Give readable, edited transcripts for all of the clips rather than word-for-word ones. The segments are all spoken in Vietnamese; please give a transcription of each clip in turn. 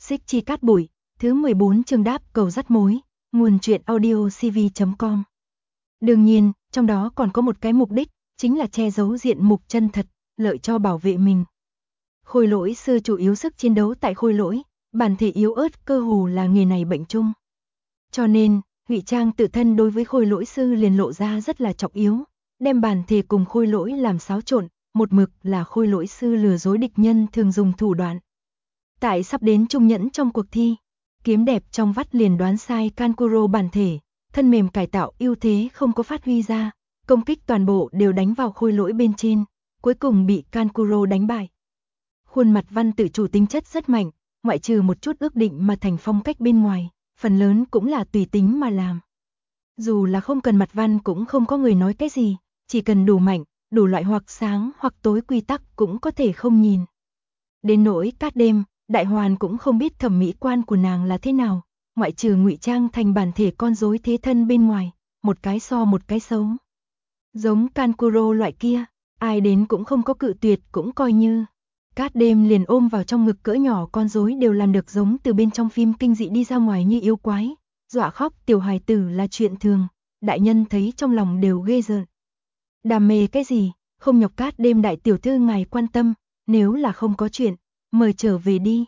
Xích chi cát bụi, thứ 14 chương đáp cầu dắt mối, nguồn truyện audio cv.com. Đương nhiên, trong đó còn có một cái mục đích, chính là che giấu diện mục chân thật, lợi cho bảo vệ mình. Khôi lỗi sư chủ yếu sức chiến đấu tại khôi lỗi, bản thể yếu ớt cơ hồ là nghề này bệnh chung. Cho nên, ngụy trang tự thân đối với khôi lỗi sư liền lộ ra rất là trọng yếu, đem bản thể cùng khôi lỗi làm xáo trộn, một mực là khôi lỗi sư lừa dối địch nhân thường dùng thủ đoạn. Tại sắp đến trung nhẫn trong cuộc thi, kiếm đẹp trong vắt liền đoán sai Kankuro bản thể, thân mềm cải tạo ưu thế không có phát huy ra, công kích toàn bộ đều đánh vào khôi lỗi bên trên, cuối cùng bị Kankuro đánh bại. Khuôn mặt văn tự chủ tính chất rất mạnh, ngoại trừ một chút ước định mà thành phong cách bên ngoài, phần lớn cũng là tùy tính mà làm. Dù là không cần mặt văn cũng không có người nói cái gì, chỉ cần đủ mạnh, đủ loại hoặc sáng hoặc tối quy tắc cũng có thể không nhìn. Đến nỗi Cát Đêm, Đại Hoàn cũng không biết thẩm mỹ quan của nàng là thế nào, ngoại trừ ngụy trang thành bản thể con rối thế thân bên ngoài, một cái so một cái xấu. Giống Kankuro loại kia, ai đến cũng không có cự tuyệt cũng coi như. Cát Đêm liền ôm vào trong ngực cỡ nhỏ con rối đều làm được giống từ bên trong phim kinh dị đi ra ngoài như yêu quái, dọa khóc tiểu hài tử là chuyện thường, đại nhân thấy trong lòng đều ghê rợn. Đam mê cái gì, không nhọc Cát Đêm đại tiểu thư ngài quan tâm, nếu là không có chuyện, mời trở về đi.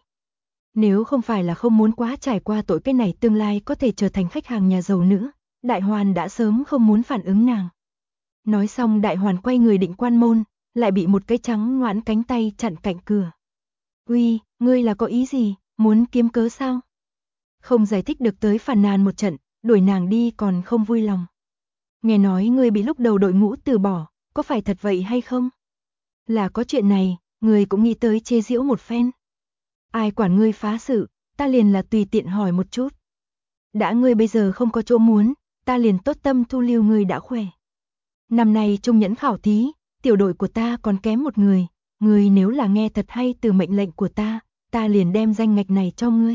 Nếu không phải là không muốn quá trải qua tội cái này tương lai có thể trở thành khách hàng nhà giàu nữa, Đại Hoàn đã sớm không muốn phản ứng nàng. Nói xong Đại Hoàn quay người định quan môn, lại bị một cái trắng ngoãn cánh tay chặn cạnh cửa. Uy, ngươi là có ý gì, muốn kiếm cớ sao? Không giải thích được tới phàn nàn một trận, đuổi nàng đi còn không vui lòng. Nghe nói ngươi bị lúc đầu đội ngũ từ bỏ, có phải thật vậy hay không? Là có chuyện này, ngươi cũng nghĩ tới chê giễu một phen. Ai quản ngươi phá sự, ta liền là tùy tiện hỏi một chút. Đã ngươi bây giờ không có chỗ muốn, ta liền tốt tâm thu lưu ngươi đã khỏe. Năm nay trung nhẫn khảo thí, tiểu đội của ta còn kém một người, ngươi nếu là nghe thật hay từ mệnh lệnh của ta liền đem danh ngạch này cho ngươi.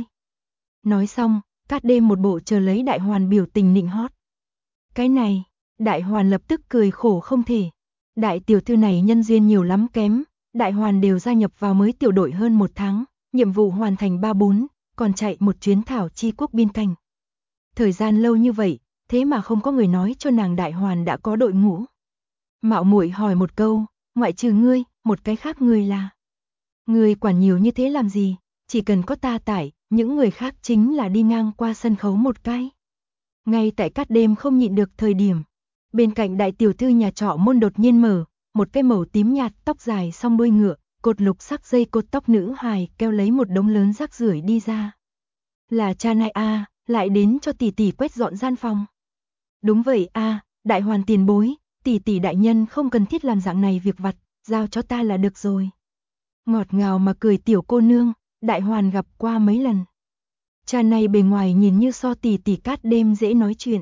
Nói xong, Cát Đêm một bộ chờ lấy Đại Hoàn biểu tình nịnh hót. Cái này, Đại Hoàn lập tức cười khổ không thể. Đại tiểu thư này nhân duyên nhiều lắm kém, Đại Hoàn đều gia nhập vào mới tiểu đội hơn 1 tháng, nhiệm vụ hoàn thành 3-4, còn chạy một chuyến thảo chi quốc biên cảnh. Thời gian lâu như vậy, thế mà không có người nói cho nàng Đại Hoàn đã có đội ngũ. Mạo muội hỏi một câu, ngoại trừ ngươi, một cái khác ngươi là. Ngươi quản nhiều như thế làm gì, chỉ cần có ta tại, những người khác chính là đi ngang qua sân khấu một cái. Ngay tại Cát Đêm không nhịn được thời điểm, bên cạnh đại tiểu thư nhà trọ môn đột nhiên mở, một cái màu tím nhạt tóc dài song đuôi ngựa, cột lục sắc dây cột tóc nữ hài keo lấy một đống lớn rác rưởi đi ra. Là cha nai a, lại đến cho tỷ tỷ quét dọn gian phòng. Đúng vậy a, Đại Hoàn tiền bối, tỷ tỷ đại nhân không cần thiết làm dạng này việc vặt, giao cho ta là được rồi. Ngọt ngào mà cười tiểu cô nương, Đại Hoàn gặp qua mấy lần. Cha này bề ngoài nhìn như so tỷ tỷ Cát Đêm dễ nói chuyện.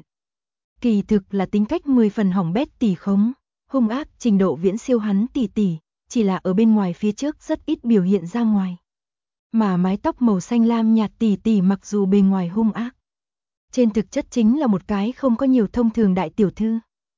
Kỳ thực là tính cách 10 phần hỏng bét tỉ khống, hung ác trình độ viễn siêu hắn tỷ tỷ, chỉ là ở bên ngoài phía trước rất ít biểu hiện ra ngoài. Mà mái tóc màu xanh lam nhạt tỷ tỷ mặc dù bề ngoài hung ác, trên thực chất chính là một cái không có nhiều thông thường đại tiểu thư.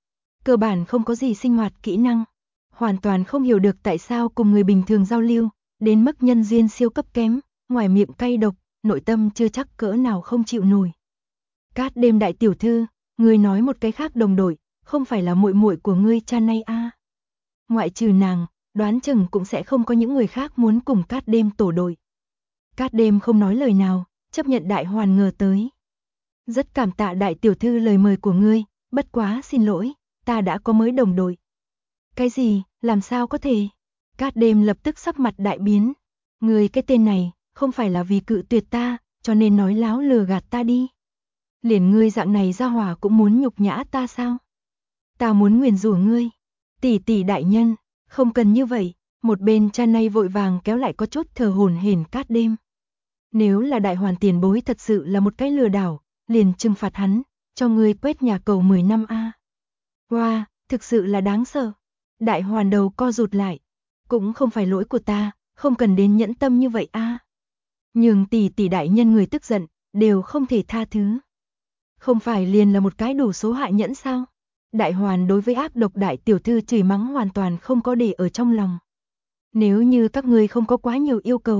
Cơ bản không có gì sinh hoạt kỹ năng, hoàn toàn không hiểu được tại sao cùng người bình thường giao lưu, đến mức nhân duyên siêu cấp kém, ngoài miệng cay độc, nội tâm chưa chắc cỡ nào không chịu nổi. Cát Đêm đại tiểu thư, ngươi nói một cái khác đồng đội, không phải là muội muội của ngươi cha nay a? Ngoại trừ nàng, đoán chừng cũng sẽ không có những người khác muốn cùng Cát Đêm tổ đội. Cát Đêm không nói lời nào, chấp nhận Đại Hoàn ngờ tới. Rất cảm tạ đại tiểu thư lời mời của ngươi, bất quá xin lỗi, ta đã có mới đồng đội. Cái gì, làm sao có thể? Cát Đêm lập tức sắc mặt đại biến. Ngươi cái tên này, không phải là vì cự tuyệt ta, cho nên nói láo lừa gạt ta đi. Liền ngươi dạng này ra hỏa cũng muốn nhục nhã ta sao? Ta muốn nguyền rủa ngươi. Tỷ tỷ đại nhân, không cần như vậy. Một bên cha nay vội vàng kéo lại có chút thờ hổn hển Cát Đêm. Nếu là Đại Hoàn tiền bối thật sự là một cái lừa đảo, liền trừng phạt hắn, cho ngươi quét nhà cầu 10 năm a. Wow, thực sự là đáng sợ. Đại Hoàn đầu co rụt lại. Cũng không phải lỗi của ta, không cần đến nhẫn tâm như vậy a. Nhưng tỷ tỷ đại nhân người tức giận, đều không thể tha thứ. Không phải liền là một cái đủ số hại nhẫn sao? Đại Hoàn đối với ác độc đại tiểu thư chửi mắng hoàn toàn không có để ở trong lòng. Nếu như các ngươi không có quá nhiều yêu cầu,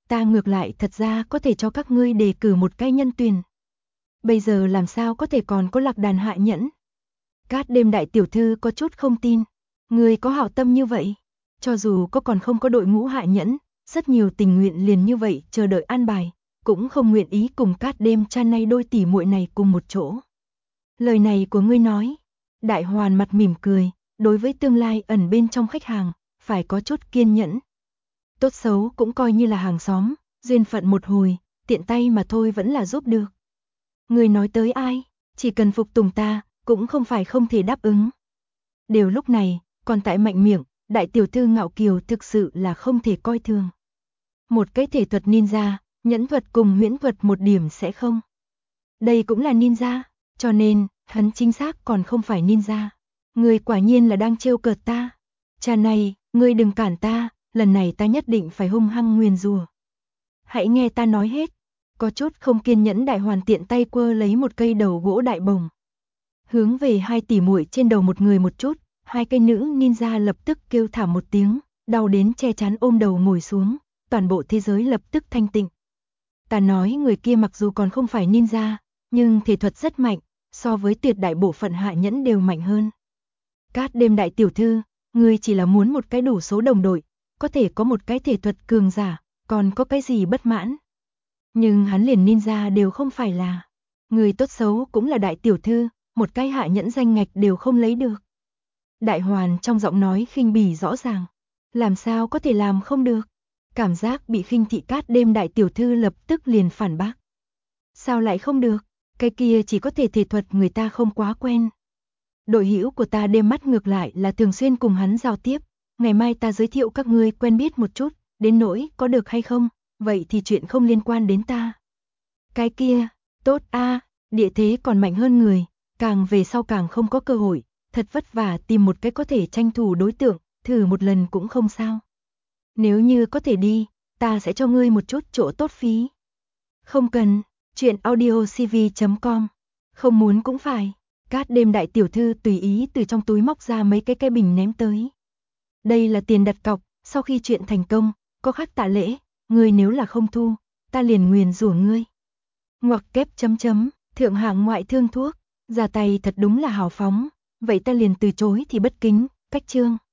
ta ngược lại thật ra có thể cho các ngươi đề cử một cái nhân tuyển. Bây giờ làm sao có thể còn có Lạc Đàn hạ nhẫn? Cát Đêm đại tiểu thư có chút không tin. Ngươi có hảo tâm như vậy? Cho dù có còn không có đội ngũ hạ nhẫn, rất nhiều tình nguyện liền như vậy chờ đợi an bài, cũng không nguyện ý cùng Cát Đêm cha nay đôi tỷ muội này cùng một chỗ. Lời này của ngươi nói, Đại Hoàn mặt mỉm cười, đối với tương lai ẩn bên trong khách hàng, phải có chút kiên nhẫn. Tốt xấu cũng coi như là hàng xóm, duyên phận một hồi, tiện tay mà thôi vẫn là giúp được. Ngươi nói tới ai, chỉ cần phục tùng ta, cũng không phải không thể đáp ứng. Đều lúc này, còn tại mạnh miệng, đại tiểu thư Ngạo Kiều thực sự là không thể coi thường. Một cái thể thuật ninja, nhẫn thuật cùng huyễn thuật một điểm sẽ không. Đây cũng là ninja, cho nên, hắn chính xác còn không phải ninja. Ngươi quả nhiên là đang trêu cợt ta. Cha này, ngươi đừng cản ta, lần này ta nhất định phải hung hăng nguyền rủa. Hãy nghe ta nói hết. Có chút không kiên nhẫn Đại Hoàn tiện tay quơ lấy một cây đầu gỗ đại bồng. Hướng về hai tỷ muội trên đầu một người một chút, hai cây nữ ninja lập tức kêu thảm một tiếng, đau đến che chắn ôm đầu ngồi xuống, toàn bộ thế giới lập tức thanh tịnh. Ta nói người kia mặc dù còn không phải ninja, nhưng thể thuật rất mạnh, so với tuyệt đại bộ phận hạ nhẫn đều mạnh hơn. Cát Đêm đại tiểu thư, ngươi chỉ là muốn một cái đủ số đồng đội, có thể có một cái thể thuật cường giả, còn có cái gì bất mãn. Nhưng hắn liền ninja đều không phải là. Người tốt xấu cũng là đại tiểu thư, một cái hạ nhẫn danh ngạch đều không lấy được. Đại Hoàn trong giọng nói khinh bỉ rõ ràng. Làm sao có thể làm không được? Cảm giác bị khinh thị Cát Đêm đại tiểu thư lập tức liền phản bác. Sao lại không được? Cái kia chỉ có thể thể thuật người ta không quá quen. Đội hữu của ta Đêm mắt ngược lại là thường xuyên cùng hắn giao tiếp. Ngày mai ta giới thiệu các ngươi quen biết một chút, đến nỗi có được hay không, vậy thì chuyện không liên quan đến ta. Cái kia, tốt a, địa thế còn mạnh hơn người, càng về sau càng không có cơ hội, thật vất vả tìm một cái có thể tranh thủ đối tượng, thử một lần cũng không sao. Nếu như có thể đi, ta sẽ cho ngươi một chút chỗ tốt phí. Không cần, chuyện audiocv.com. Không muốn cũng phải. Cát Đêm đại tiểu thư tùy ý từ trong túi móc ra mấy cái bình ném tới. Đây là tiền đặt cọc, sau khi chuyện thành công, có khác tạ lễ, ngươi nếu là không thu, ta liền nguyền rủa ngươi. Ngoặc kép chấm chấm, thượng hạng ngoại thương thuốc, ra tay thật đúng là hào phóng, vậy ta liền từ chối thì bất kính, cách chương.